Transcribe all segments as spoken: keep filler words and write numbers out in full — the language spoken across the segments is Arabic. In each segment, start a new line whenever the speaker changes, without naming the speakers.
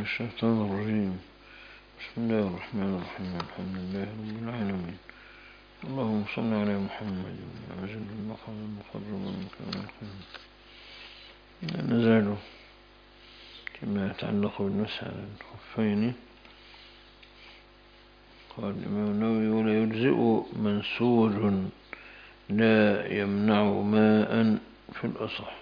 من الشيطان الرجيم. بسم الله الرحمن الرحيم. الحمد لله رب العالمين. اللهم صل على محمد وعجل المقام المقرب من كان الخير. لا نزال كما يتعلق بالمسح على الخفين. قال الإمام النووي: ولا يجزئ منسوج لا يمنع ماء في الأصح.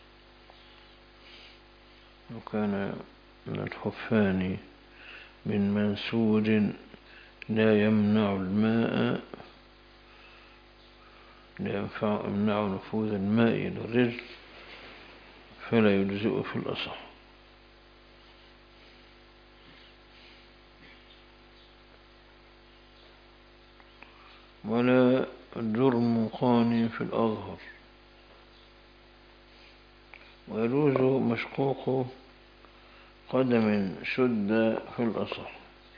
لو كان من الخفان من منسوج لا يمنع الماء، لا يمنع نفوذ الماء إلى الرجل، فلا يجزئ في الأصح. ولا جرمقان في الأظهر. ويجوز مشقوق قدم شد في الأصح.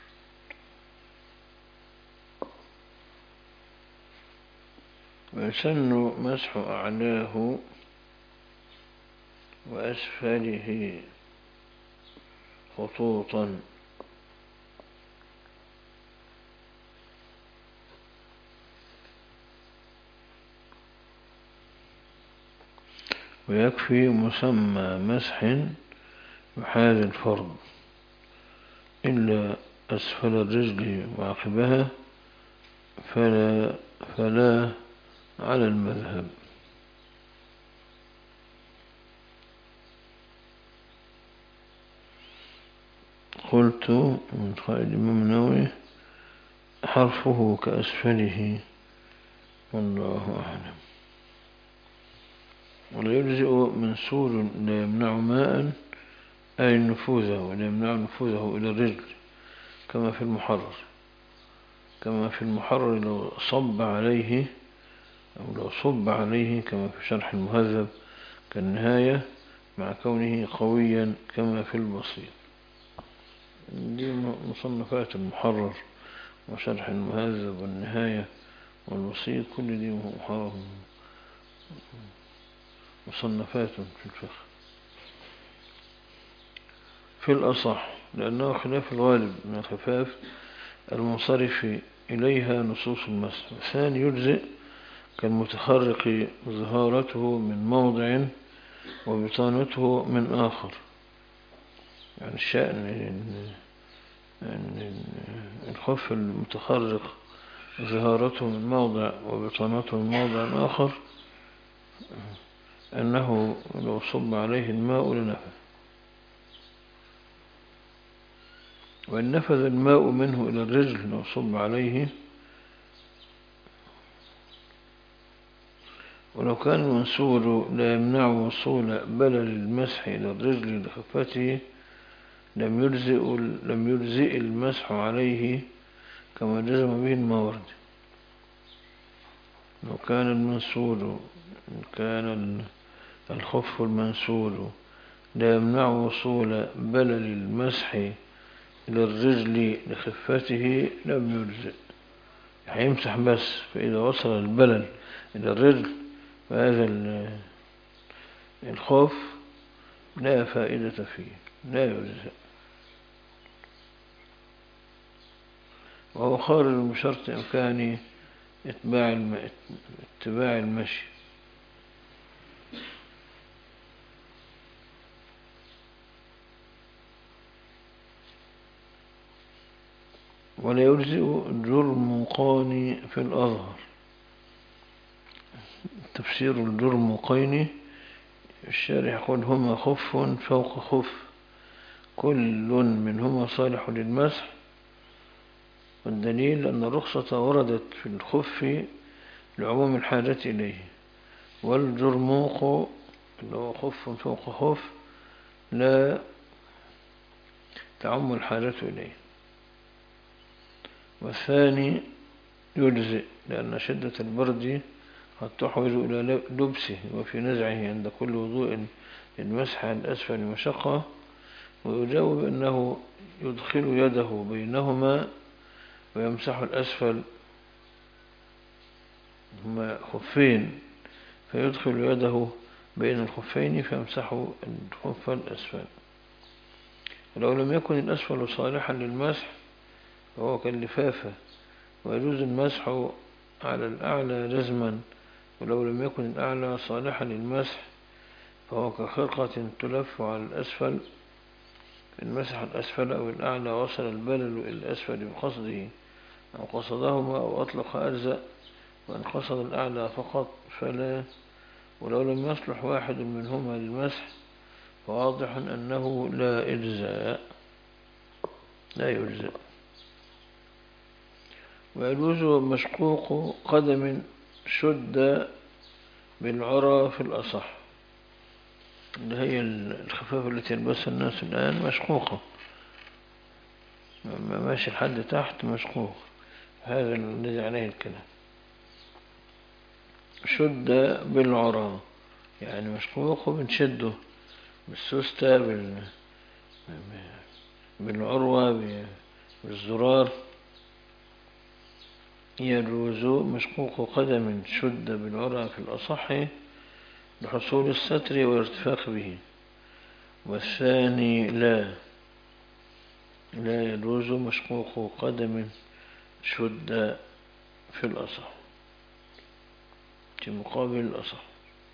ويسن مسح أعلاه وأسفله خطوطا. ويكفي مسمى مسح يحاذي الفرض إلا أسفل الرجل وعقبها، فلا, فلا على المذهب. قلت من قائد الإمام النووي: حرفه كأسفله، والله أعلم. ولا يجزئ منسول لا يمنع ماء، أي نفوذه، ولا يمنع نفوذه إلى الرجل، كما في المحرر. كما في المحرر لو صب عليه أو لو صب عليه، كما في شرح المهذب كالنهاية، مع كونه قويا كما في البسيط. دي مصنفات المحرر وشرح المهذب والنهاية والبسيط، كل دي محرر مصنفات في الفقه في الأصح، لأنه خلاف الغالب من الخفاف المنصرف إليها نصوص المسح. الثاني يجزئ كالمتخرق ظهارته من موضع وبطانته من آخر. يعني الشأن الخف المتخرق ظهارته من موضع وبطانته من موضع آخر أنه لو صب عليه الماء لنفذ، وإن نفذ الماء منه إلى الرجل لو صب عليه. ولو كان المنسول لا يمنع وصول بلل المسح إلى الرجل لخفته لم يجزئ لم يجزئ المسح عليه، كما جزم به الماوردي. لو كان المنسول كان الخف المنسول لا يمنع وصول بلل المسح إلى الرجل لخفته لم يجزئ. هيمسح بس، فإذا وصل البلل إلى الرجل فهذا الخوف لا فائدة فيه، لا يجزئ. وهو خارج بشرط إمكان اتباع اتباع المشي. ولا يجزئ الجرمقان في الأظهر. تفسير الجرمقين، الشارح يقول: هما خف فوق خف، كل منهما صالح للمسح. والدليل أن الرخصة وردت في الخف لعموم الحاجة إليه، والجرموق اللي هو خف فوق خف لا تعم الحاجة إليه. والثاني يجزئ لأن شدة البرد قد تحوز إلى لبسه، وفي نزعه عند كل وضوء المسح الأسفل مشقة. ويجاوب أنه يدخل يده بينهما ويمسح الأسفل، هما خفين، فيدخل يده بين الخفين فيمسح الخف الأسفل. ولو لم يكن الأسفل صالحا للمسح فهو كاللفافة، ويجوز المسح على الأعلى جزما، ولو لم يكن الأعلى صالحا للمسح فهو كخرقة تلف على الأسفل، إن مسح الأسفل أو الأعلى وصل البلل إلى الأسفل بقصده أو قصدهما أو أطلق أجزاء، وإن قصد الأعلى فقط فلا. ولو لم يصلح واحد منهما للمسح فواضح أنه لا إجزاء لا يجزاء. ويجوز مشقوق قدم شد بالعرى في الأصح، اللي هي الخفافة التي يلبسها الناس الآن مشقوقة، ماشي لحد تحت مشقوق، هذا الذي عليه الكلام. شد بالعرى يعني مشقوق وبنشده بالسوستة بال... بالعروة بالزرار. يجوز مشقوق قدم شد بالعرى في الأصح لحصول الستر والارتفاق به، والثاني لا لا يجوز مشقوق قدم شد في الأصح في مقابل الأصح.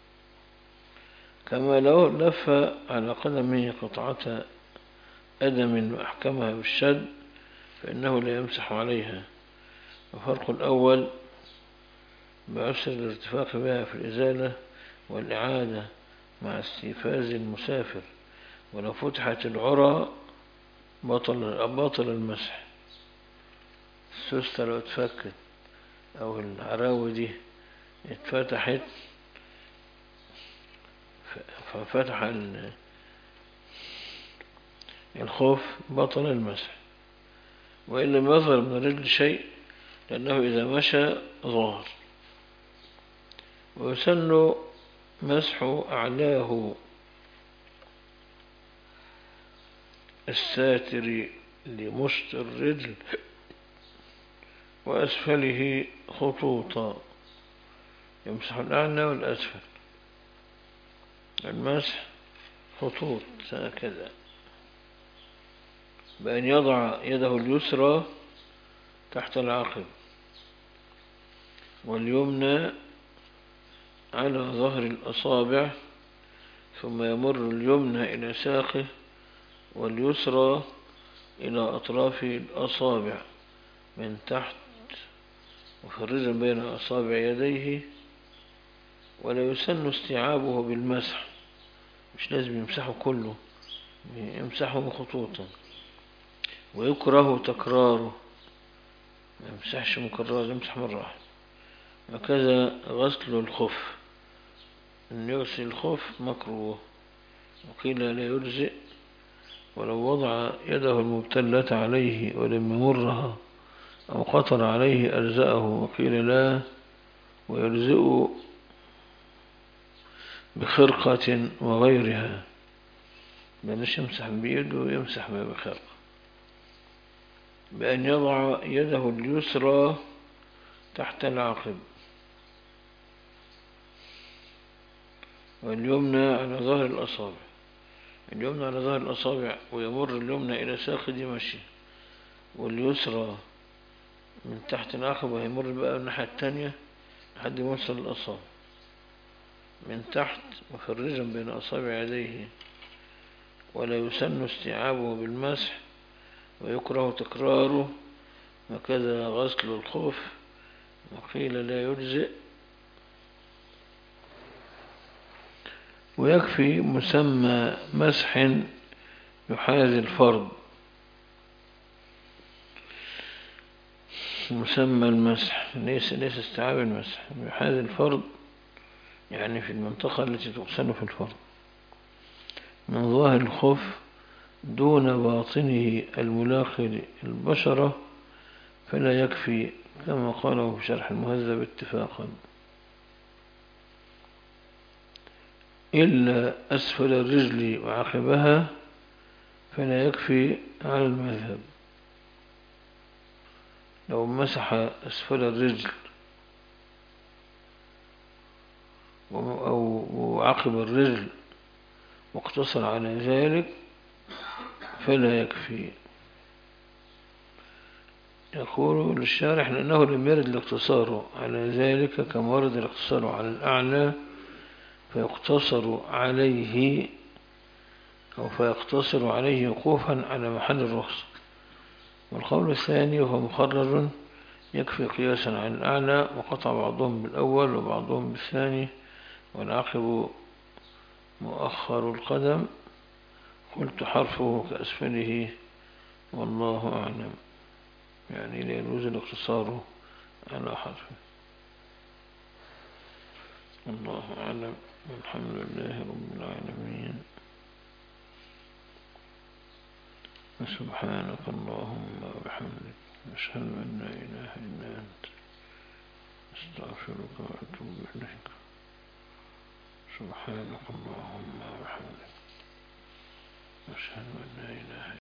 كما لو لف على قدمه قطعة أدم وأحكمها بالشد فإنه لا يمسح عليها. وفرق الأول بعسر الارتفاق بها في الإزالة والإعادة مع استيفاز المسافر، ولو فتحت العرى بطل, بطل المسح. السوستة لو اتفكت أو العراوي دي اتفتحت ففتح الخوف بطل المسح، وإن لم يظهر من الرجل شيء لأنه إذا مشى ظهر. ويسن مسح أعلاه الساتر لمشط الرجل وأسفله خطوطا، يمسح الأعلى والأسفل، المسح خطوط هكذا، بأن يضع يده اليسرى تحت العقب واليمنى على ظهر الأصابع، ثم يمر اليمنى إلى ساقه واليسرى إلى أطراف الأصابع من تحت، مفرجا بين أصابع يديه. ولا يسن استيعابه بالمسح، مش لازم يمسحه كله، يمسحه خطوطا. ويكره تكراره، ما يمسحش مكرر، يمسح مرة واحدة. وكذا غسل الخف، أن يغسل الخف مكروه، وقيل لا يجزئ ولو وضع يده المبتلة عليه ولم يمرها أو قطر عليه أجزأه، وقيل لا ويجزئ بخرقة وغيرها، بلاش يمسح بيده ويمسح بخرقة. بأن يضع يده اليسرى تحت العقب واليمنى على ظهر الأصابع، اليمنى على ظهر الأصابع ويمر اليمنى إلى ساق مشي، واليسرى من تحت العقب ويمر بقى الناحية التانية لحد ما يوصل الأصابع من تحت مفرجا بين أصابع يديه. ولا يسن استيعابه بالمسح، ويكره تكراره. وكذا غسل الخف، وقيل لا يجزئ. ويكفي مسمى مسح يحاذي الفرض، مسمى المسح ليس ليس استيعاب المسح، يحاذي الفرض يعني في المنطقة التي تغسل في الفرض من ظاهر الخف دون باطنه الملاقي للبشرة، فلا يكفي كما قاله في شرح المهذب اتفاقا، إلا أسفل الرجل وعقبها فلا يكفي على المذهب. لو مسح أسفل الرجل أو عقب الرجل واقتصر على ذلك فلا يكفي. يقول للشارح لأنه لم يرد الاقتصار على ذلك كما ورد الاقتصار على الأعلى فيقتصر عليه أو فيقتصر عليه وقوفا على محل الرخصة. والقول الثاني وهو مقرر يكفي قياسا على الأعلى وقطع بعضهم بالأول وبعضهم بالثاني والعقب مؤخر القدم. قلت حرفه كأسفله والله أعلم، يعني لا يجوز الاقتصار على حرفه. الله أعلم، والحمد لله رب العالمين. سبحانك اللهم وبحمدك أشهد أن لا إله إلا أنت أستغفرك وأتوب إليك. سبحانك اللهم وبحمدك أشهد أن لا إله إلا أنت